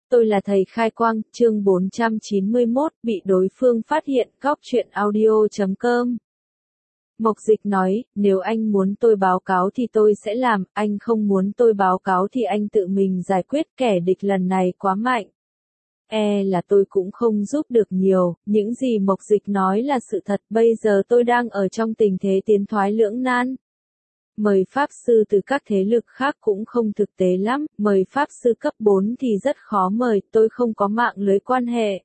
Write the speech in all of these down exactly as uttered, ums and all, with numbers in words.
Tôi là thầy khai quang, chương bốn trăm chín mươi mốt, bị đối phương phát hiện, góc truyện audio chấm com. Mộc Dịch nói, nếu anh muốn tôi báo cáo thì tôi sẽ làm, anh không muốn tôi báo cáo thì anh tự mình giải quyết, kẻ địch lần này quá mạnh. E là tôi cũng không giúp được nhiều, những gì Mộc Dịch nói là sự thật, bây giờ tôi đang ở trong tình thế tiến thoái lưỡng nan. Mời Pháp Sư từ các thế lực khác cũng không thực tế lắm, mời Pháp Sư cấp bốn thì rất khó mời, tôi không có mạng lưới quan hệ.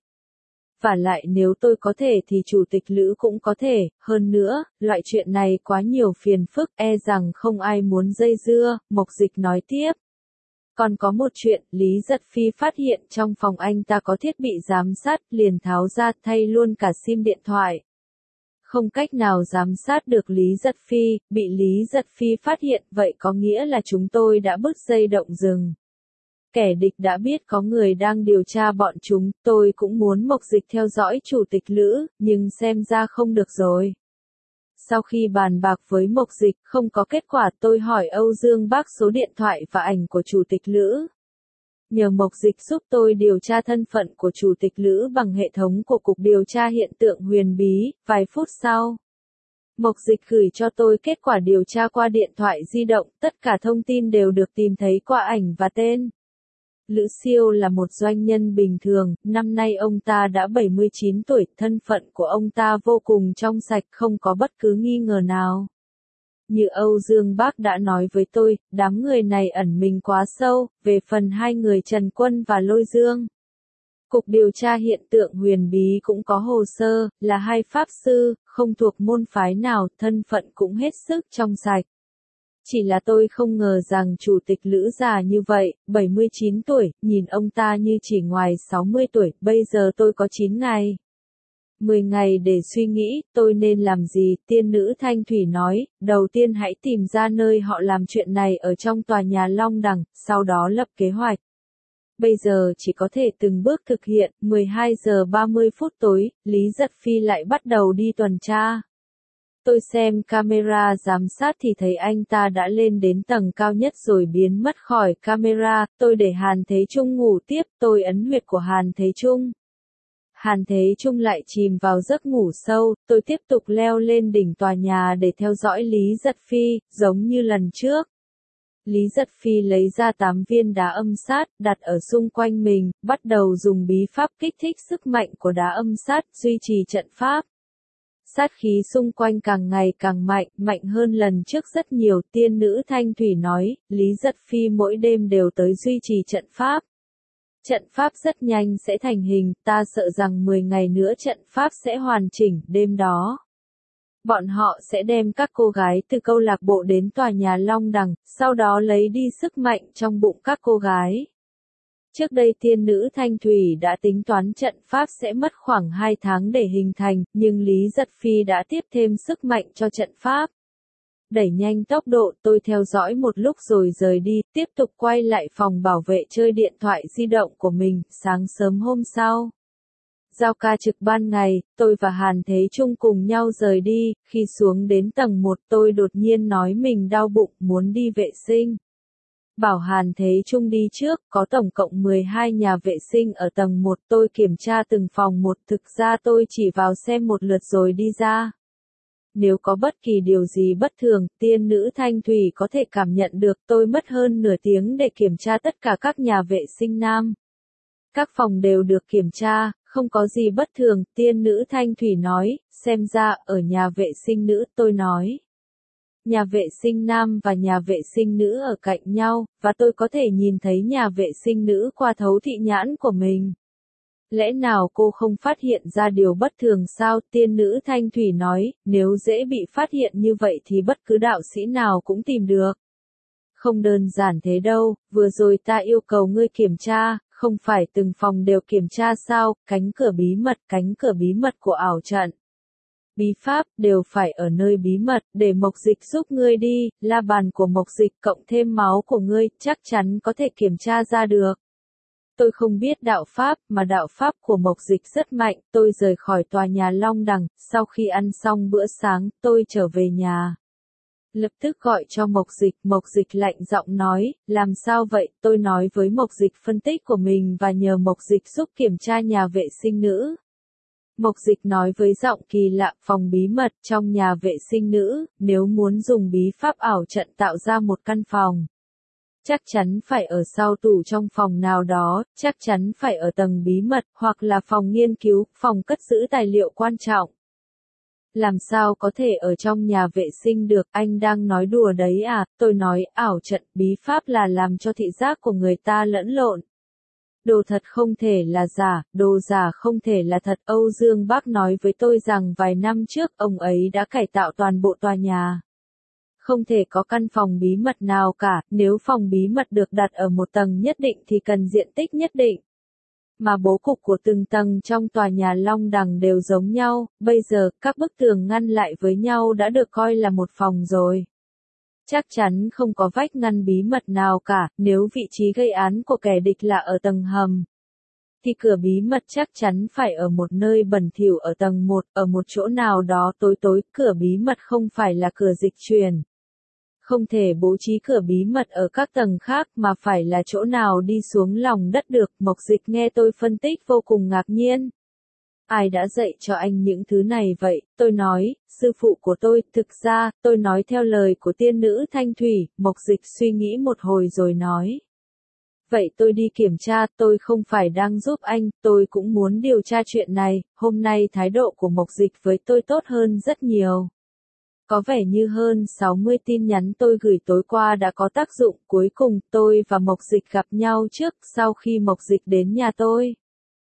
Và lại nếu tôi có thể thì Chủ tịch Lữ cũng có thể, hơn nữa, loại chuyện này quá nhiều phiền phức, e rằng không ai muốn dây dưa, Mộc Dịch nói tiếp. Còn có một chuyện, Lý Giật Phi phát hiện trong phòng anh ta có thiết bị giám sát, liền tháo ra thay luôn cả sim điện thoại. Không cách nào giám sát được Lý Giật Phi, bị Lý Giật Phi phát hiện, vậy có nghĩa là chúng tôi đã bứt dây động rừng. Kẻ địch đã biết có người đang điều tra bọn chúng, tôi cũng muốn Mộc Dịch theo dõi Chủ tịch Lữ, nhưng xem ra không được rồi. Sau khi bàn bạc với Mộc Dịch không có kết quả, tôi hỏi Âu Dương Bác số điện thoại và ảnh của Chủ tịch Lữ. Nhờ Mộc Dịch giúp tôi điều tra thân phận của Chủ tịch Lữ bằng hệ thống của Cục Điều tra Hiện tượng Huyền Bí, vài phút sau. Mộc Dịch gửi cho tôi kết quả điều tra qua điện thoại di động, tất cả thông tin đều được tìm thấy qua ảnh và tên. Lữ Siêu là một doanh nhân bình thường, năm nay ông ta đã bảy mươi chín tuổi, thân phận của ông ta vô cùng trong sạch, không có bất cứ nghi ngờ nào. Như Âu Dương Bác đã nói với tôi, đám người này ẩn mình quá sâu, về phần hai người Trần Quân và Lôi Dương. Cục Điều tra Hiện tượng Huyền Bí cũng có hồ sơ, là hai Pháp Sư, không thuộc môn phái nào, thân phận cũng hết sức trong sạch. Chỉ là tôi không ngờ rằng Chủ tịch Lữ già như vậy, bảy mươi chín tuổi, nhìn ông ta như chỉ ngoài sáu mươi tuổi, bây giờ tôi có chín ngày. mười ngày để suy nghĩ, tôi nên làm gì, tiên nữ Thanh Thủy nói, đầu tiên hãy tìm ra nơi họ làm chuyện này ở trong tòa nhà Long Đằng, sau đó lập kế hoạch. Bây giờ chỉ có thể từng bước thực hiện, mười hai giờ ba mươi phút tối, Lý Giật Phi lại bắt đầu đi tuần tra. Tôi xem camera giám sát thì thấy anh ta đã lên đến tầng cao nhất rồi biến mất khỏi camera, tôi để Hàn Thế Trung ngủ tiếp, tôi ấn huyệt của Hàn Thế Trung. Hàn Thế Trung lại chìm vào giấc ngủ sâu, tôi tiếp tục leo lên đỉnh tòa nhà để theo dõi Lý Giật Phi, giống như lần trước. Lý Giật Phi lấy ra tám viên đá âm sát, đặt ở xung quanh mình, bắt đầu dùng bí pháp kích thích sức mạnh của đá âm sát, duy trì trận pháp. Sát khí xung quanh càng ngày càng mạnh, mạnh hơn lần trước rất nhiều, tiên nữ Thanh Thủy nói, Lý Giật Phi mỗi đêm đều tới duy trì trận pháp. Trận pháp rất nhanh sẽ thành hình, ta sợ rằng mười ngày nữa trận pháp sẽ hoàn chỉnh, đêm đó. Bọn họ sẽ đem các cô gái từ câu lạc bộ đến tòa nhà Long Đằng, sau đó lấy đi sức mạnh trong bụng các cô gái. Trước đây tiên nữ Thanh Thủy đã tính toán trận pháp sẽ mất khoảng hai tháng để hình thành, nhưng Lý Giật Phi đã tiếp thêm sức mạnh cho trận pháp. Đẩy nhanh tốc độ, tôi theo dõi một lúc rồi rời đi, tiếp tục quay lại phòng bảo vệ chơi điện thoại di động của mình, sáng sớm hôm sau. Giao ca trực ban ngày, tôi và Hàn Thế Trung cùng nhau rời đi, khi xuống đến tầng một tôi đột nhiên nói mình đau bụng, muốn đi vệ sinh. Bảo Hàn Thế Trung đi trước, có tổng cộng mười hai nhà vệ sinh ở tầng một, tôi kiểm tra từng phòng một, thực ra tôi chỉ vào xem một lượt rồi đi ra. Nếu có bất kỳ điều gì bất thường, tiên nữ Thanh Thủy có thể cảm nhận được, tôi mất hơn nửa tiếng để kiểm tra tất cả các nhà vệ sinh nam. Các phòng đều được kiểm tra, không có gì bất thường, tiên nữ Thanh Thủy nói, xem ra, ở nhà vệ sinh nữ, tôi nói. Nhà vệ sinh nam và nhà vệ sinh nữ ở cạnh nhau, và tôi có thể nhìn thấy nhà vệ sinh nữ qua thấu thị nhãn của mình. Lẽ nào cô không phát hiện ra điều bất thường sao? Tiên nữ Thanh Thủy nói, nếu dễ bị phát hiện như vậy thì bất cứ đạo sĩ nào cũng tìm được. Không đơn giản thế đâu, vừa rồi ta yêu cầu ngươi kiểm tra, không phải từng phòng đều kiểm tra sao, cánh cửa bí mật, cánh cửa bí mật của ảo trận. Bí pháp, đều phải ở nơi bí mật, để Mộc Dịch giúp ngươi đi, la bàn của Mộc Dịch cộng thêm máu của ngươi, chắc chắn có thể kiểm tra ra được. Tôi không biết đạo pháp, mà đạo pháp của Mộc Dịch rất mạnh, tôi rời khỏi tòa nhà Long Đằng, sau khi ăn xong bữa sáng, tôi trở về nhà. Lập tức gọi cho Mộc Dịch, Mộc Dịch lạnh giọng nói, làm sao vậy, tôi nói với Mộc Dịch phân tích của mình và nhờ Mộc Dịch giúp kiểm tra nhà vệ sinh nữ. Mộc Dịch nói với giọng kỳ lạ, phòng bí mật trong nhà vệ sinh nữ, nếu muốn dùng bí pháp ảo trận tạo ra một căn phòng. Chắc chắn phải ở sau tủ trong phòng nào đó, chắc chắn phải ở tầng bí mật, hoặc là phòng nghiên cứu, phòng cất giữ tài liệu quan trọng. Làm sao có thể ở trong nhà vệ sinh được, anh đang nói đùa đấy à, tôi nói, ảo trận, bí pháp là làm cho thị giác của người ta lẫn lộn. Đồ thật không thể là giả, đồ giả không thể là thật. Âu Dương Bác nói với tôi rằng vài năm trước ông ấy đã cải tạo toàn bộ tòa nhà. Không thể có căn phòng bí mật nào cả, nếu phòng bí mật được đặt ở một tầng nhất định thì cần diện tích nhất định. Mà bố cục của từng tầng trong tòa nhà Long Đằng đều giống nhau, bây giờ các bức tường ngăn lại với nhau đã được coi là một phòng rồi. Chắc chắn không có vách ngăn bí mật nào cả, nếu vị trí gây án của kẻ địch là ở tầng hầm. Thì cửa bí mật chắc chắn phải ở một nơi bẩn thỉu ở tầng một, ở một chỗ nào đó tối tối, cửa bí mật không phải là cửa dịch chuyển. Không thể bố trí cửa bí mật ở các tầng khác mà phải là chỗ nào đi xuống lòng đất được. Mộc Dịch nghe tôi phân tích vô cùng ngạc nhiên. Ai đã dạy cho anh những thứ này vậy? Tôi nói, sư phụ của tôi, thực ra, tôi nói theo lời của tiên nữ Thanh Thủy. Mộc Dịch suy nghĩ một hồi rồi nói. Vậy tôi đi kiểm tra, tôi không phải đang giúp anh, tôi cũng muốn điều tra chuyện này. Hôm nay thái độ của Mộc Dịch với tôi tốt hơn rất nhiều. Có vẻ như hơn sáu mươi tin nhắn tôi gửi tối qua đã có tác dụng. Cuối cùng tôi và Mộc Dịch gặp nhau trước, sau khi Mộc Dịch đến nhà tôi.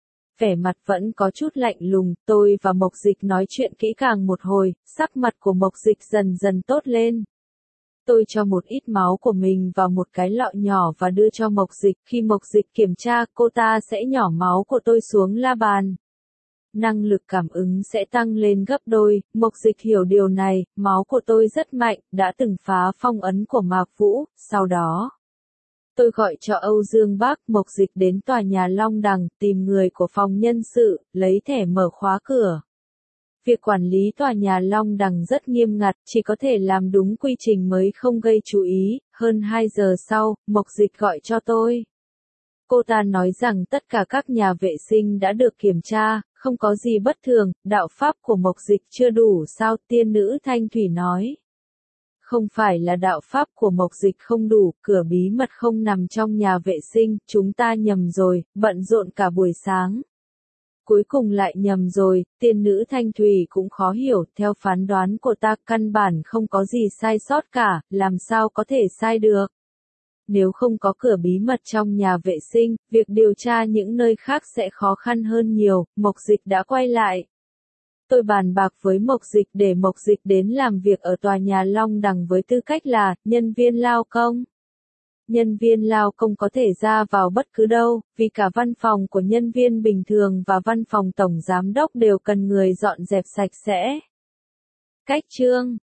Vẻ mặt vẫn có chút lạnh lùng, tôi và Mộc Dịch nói chuyện kỹ càng một hồi, sắc mặt của Mộc Dịch dần dần tốt lên. Tôi cho một ít máu của mình vào một cái lọ nhỏ và đưa cho Mộc Dịch. Khi Mộc Dịch kiểm tra, cô ta sẽ nhỏ máu của tôi xuống la bàn. Năng lực cảm ứng sẽ tăng lên gấp đôi. Mộc Dịch hiểu điều này, máu của tôi rất mạnh, đã từng phá phong ấn của Mạc Vũ. Sau đó, tôi gọi cho Âu Dương Bác. Mộc Dịch đến tòa nhà Long Đằng, tìm người của phòng nhân sự, lấy thẻ mở khóa cửa. Việc quản lý tòa nhà Long Đằng rất nghiêm ngặt, chỉ có thể làm đúng quy trình mới không gây chú ý. Hơn hai giờ sau, Mộc Dịch gọi cho tôi. Cô ta nói rằng tất cả các nhà vệ sinh đã được kiểm tra, không có gì bất thường. Đạo pháp của Mộc Dịch chưa đủ sao? Tiên nữ Thanh Thủy nói. Không phải là đạo pháp của Mộc Dịch không đủ, cửa bí mật không nằm trong nhà vệ sinh, chúng ta nhầm rồi, bận rộn cả buổi sáng. Cuối cùng lại nhầm rồi, tiên nữ Thanh Thủy cũng khó hiểu, theo phán đoán của ta căn bản không có gì sai sót cả, làm sao có thể sai được. Nếu không có cửa bí mật trong nhà vệ sinh, việc điều tra những nơi khác sẽ khó khăn hơn nhiều. Mộc Dịch đã quay lại. Tôi bàn bạc với Mộc Dịch để Mộc Dịch đến làm việc ở tòa nhà Long Đằng với tư cách là nhân viên lao công. Nhân viên lao công có thể ra vào bất cứ đâu, vì cả văn phòng của nhân viên bình thường và văn phòng tổng giám đốc đều cần người dọn dẹp sạch sẽ. Cách chương